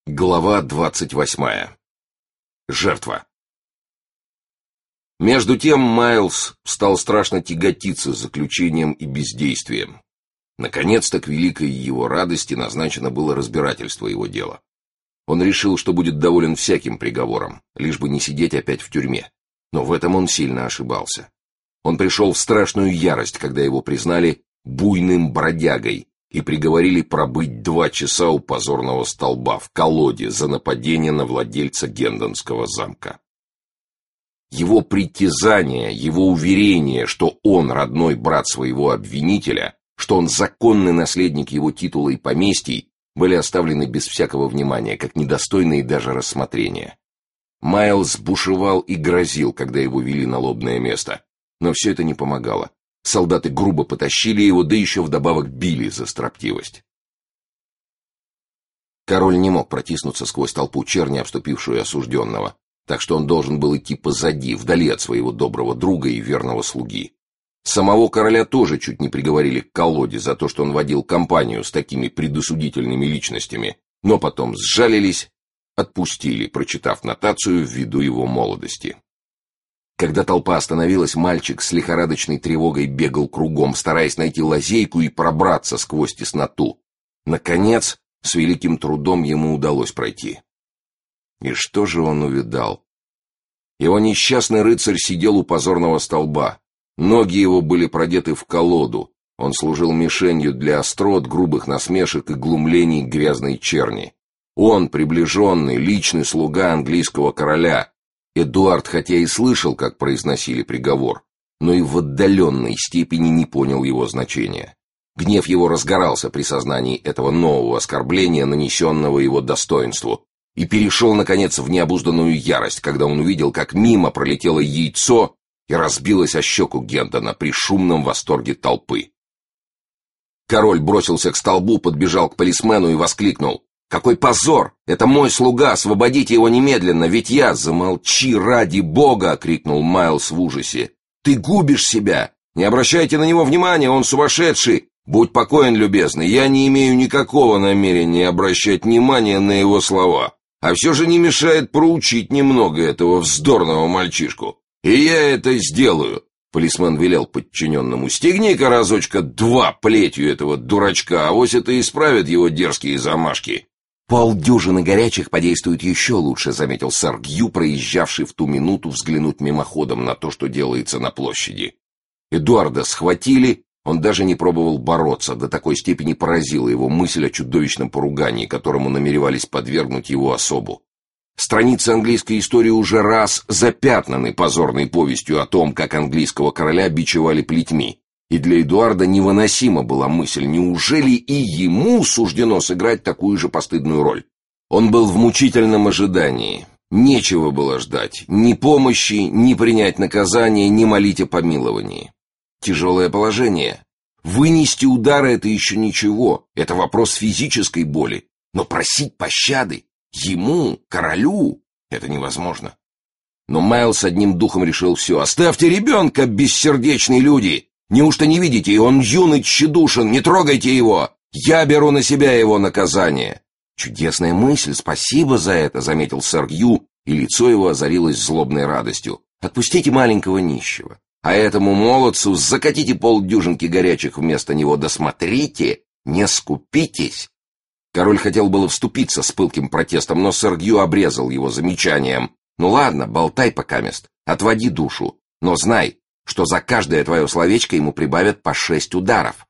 Глава 28. Жертва. Между тем Майлз стал страшно тяготиться заключением и бездействием. Наконец-то к великой его радости назначено было разбирательство его дела. Он решил, что будет доволен всяким приговором, лишь бы не сидеть опять в тюрьме. Но в этом он сильно ошибался. Он пришел в страшную ярость, когда его признали буйным бродягой и приговорили пробыть 2 часа у позорного столба в колоде за нападение на владельца Гендонского замка. Его притязания, его уверение, что он родной брат своего обвинителя, что он законный наследник его титула и поместий, были оставлены без всякого внимания, как недостойные даже рассмотрения. Майлз бушевал и грозил, когда его вели на лобное место, но все это не помогало. Солдаты грубо потащили его, да еще вдобавок били за строптивость. Король не мог протиснуться сквозь толпу черни, обступившую осужденного, так что он должен был идти позади, вдали от своего доброго друга и верного слуги. Самого короля тоже чуть не приговорили к колоде за то, что он водил компанию с такими предосудительными личностями, но потом сжалились, отпустили, прочитав нотацию ввиду его молодости. Когда толпа остановилась, мальчик с лихорадочной тревогой бегал кругом, стараясь найти лазейку и пробраться сквозь тесноту. Наконец, с великим трудом ему удалось пройти. И что же он увидал? Его несчастный рыцарь сидел у позорного столба. Ноги его были продеты в колоду. Он служил мишенью для острот, грубых насмешек и глумлений грязной черни. Он, приближенный, личный слуга английского короля. Эдуард хотя и слышал, как произносили приговор, но и в отдаленной степени не понял его значения. Гнев его разгорался при сознании этого нового оскорбления, нанесенного его достоинству, и перешел, наконец, в необузданную ярость, когда он увидел, как мимо пролетело яйцо и разбилось о щеку Гендона при шумном восторге толпы. Король бросился к столбу, подбежал к полисмену и воскликнул: «Какой позор! Это мой слуга! Освободите его немедленно, ведь я...» «Замолчи, ради бога!» — крикнул Майлз в ужасе. «Ты губишь себя! Не обращайте на него внимания, он сумасшедший! Будь покоен, любезный, я не имею никакого намерения обращать внимание на его слова, а все же не мешает проучить немного этого вздорного мальчишку. И я это сделаю!» Полисмен велел подчиненному: «Стегни-ка разочка 2 плетью этого дурачка, авось это исправит его дерзкие замашки». «Полдюжины горячих подействует еще лучше», — заметил сэр Гью, проезжавший в ту минуту взглянуть мимоходом на то, что делается на площади. Эдуарда схватили, он даже не пробовал бороться, до такой степени поразила его мысль о чудовищном поругании, которому намеревались подвергнуть его особу. Страницы английской истории уже раз запятнаны позорной повестью о том, как английского короля бичевали плетьми. И для Эдуарда невыносима была мысль, неужели и ему суждено сыграть такую же постыдную роль? Он был в мучительном ожидании. Нечего было ждать ни помощи, ни принять наказание, ни молить о помиловании. Тяжелое положение. Вынести удары — это еще ничего, это вопрос физической боли. Но просить пощады ему, королю, это невозможно. Но Майлз одним духом решил все. «Оставьте ребенка, бессердечные люди! Неужто не видите, он юный, тщедушен, не трогайте его! Я беру на себя его наказание!» «Чудесная мысль, спасибо за это», — заметил сэр Гью, и лицо его озарилось злобной радостью. «Отпустите маленького нищего, а этому молодцу закатите полдюжинки горячих вместо него, досмотрите, не скупитесь». Король хотел было вступиться с пылким протестом, но сэр Гью обрезал его замечанием: «Ну ладно, болтай покамест, отводи душу, но знай, что за каждое твое словечко ему прибавят по 6 ударов».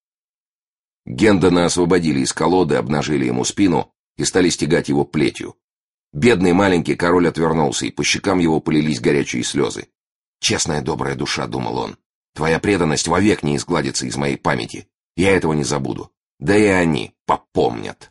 Гендона освободили из колоды, обнажили ему спину и стали стегать его плетью. Бедный маленький король отвернулся, и по щекам его полились горячие слезы. «Честная добрая душа», — думал он, — «твоя преданность вовек не изгладится из моей памяти. Я этого не забуду. Да и они попомнят».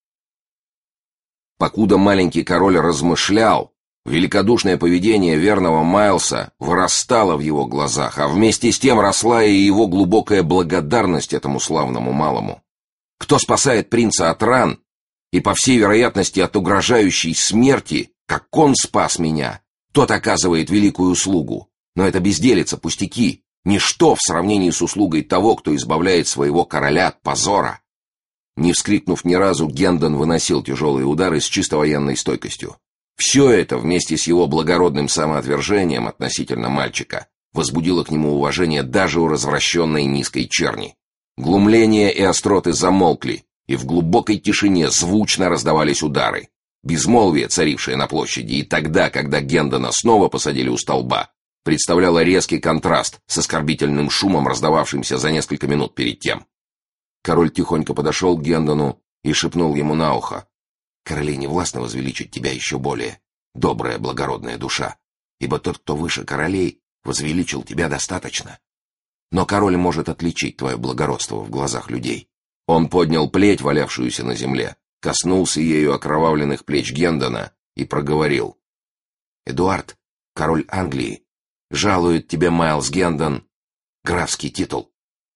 Покуда маленький король размышлял, великодушное поведение верного Майлса вырастало в его глазах, а вместе с тем росла и его глубокая благодарность этому славному малому. Кто спасает принца от ран и, по всей вероятности, от угрожающей смерти, как он спас меня, тот оказывает великую услугу. Но это безделица, пустяки, ничто в сравнении с услугой того, кто избавляет своего короля от позора. Не вскрикнув ни разу, Гендон выносил тяжелые удары с чисто военной стойкостью. Все это, вместе с его благородным самоотвержением относительно мальчика, возбудило к нему уважение даже у развращенной низкой черни. Глумление и остроты замолкли, и в глубокой тишине звучно раздавались удары. Безмолвие, царившее на площади, и тогда, когда Гендона снова посадили у столба, представляло резкий контраст с оскорбительным шумом, раздававшимся за несколько минут перед тем. Король тихонько подошел к Гендону и шепнул ему на ухо: «Королей не властно возвеличить тебя еще более, добрая, благородная душа, ибо тот, кто выше королей, возвеличил тебя достаточно. Но король может отличить твое благородство в глазах людей». Он поднял плеть, валявшуюся на земле, коснулся ею окровавленных плеч Гендона и проговорил: «Эдуард, король Англии, жалует тебе, Майлз Гендон, графский титул».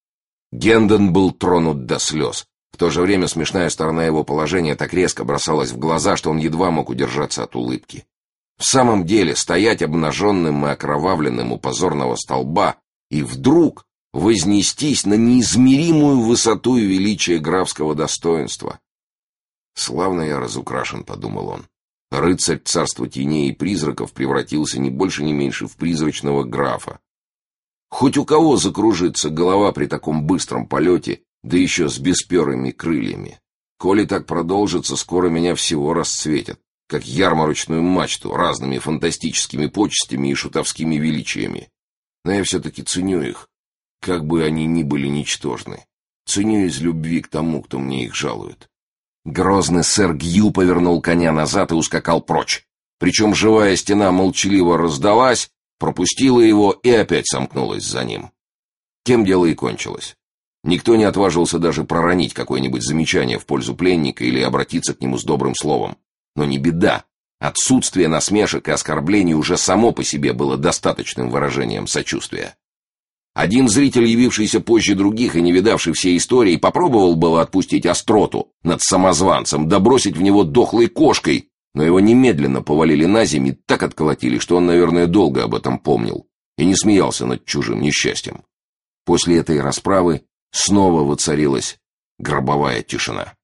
Гендон был тронут до слез. В то же время смешная сторона его положения так резко бросалась в глаза, что он едва мог удержаться от улыбки. В самом деле, стоять обнаженным и окровавленным у позорного столба и вдруг вознестись на неизмеримую высоту и величие графского достоинства. «Славно я разукрашен», — подумал он. Рыцарь царства теней и призраков превратился ни больше ни меньше в призрачного графа. Хоть у кого закружится голова при таком быстром полете, да еще с бесперыми крыльями. Коли так продолжится, скоро меня всего расцветят, как ярмарочную мачту, разными фантастическими почестями и шутовскими величиями. Но я все-таки ценю их, как бы они ни были ничтожны. Ценю из любви к тому, кто мне их жалует. Грозный сэр Гью повернул коня назад и ускакал прочь. Причем живая стена молчаливо раздалась, пропустила его и опять сомкнулась за ним. Тем дело и кончилось. Никто не отважился даже проронить какое-нибудь замечание в пользу пленника или обратиться к нему с добрым словом. Но не беда. Отсутствие насмешек и оскорблений уже само по себе было достаточным выражением сочувствия. Один зритель, явившийся позже других и не видавший всей истории, попробовал было отпустить остроту над самозванцем, да бросить в него дохлой кошкой, но его немедленно повалили на землю и так отколотили, что он, наверное, долго об этом помнил и не смеялся над чужим несчастьем. После этой расправы снова воцарилась гробовая тишина.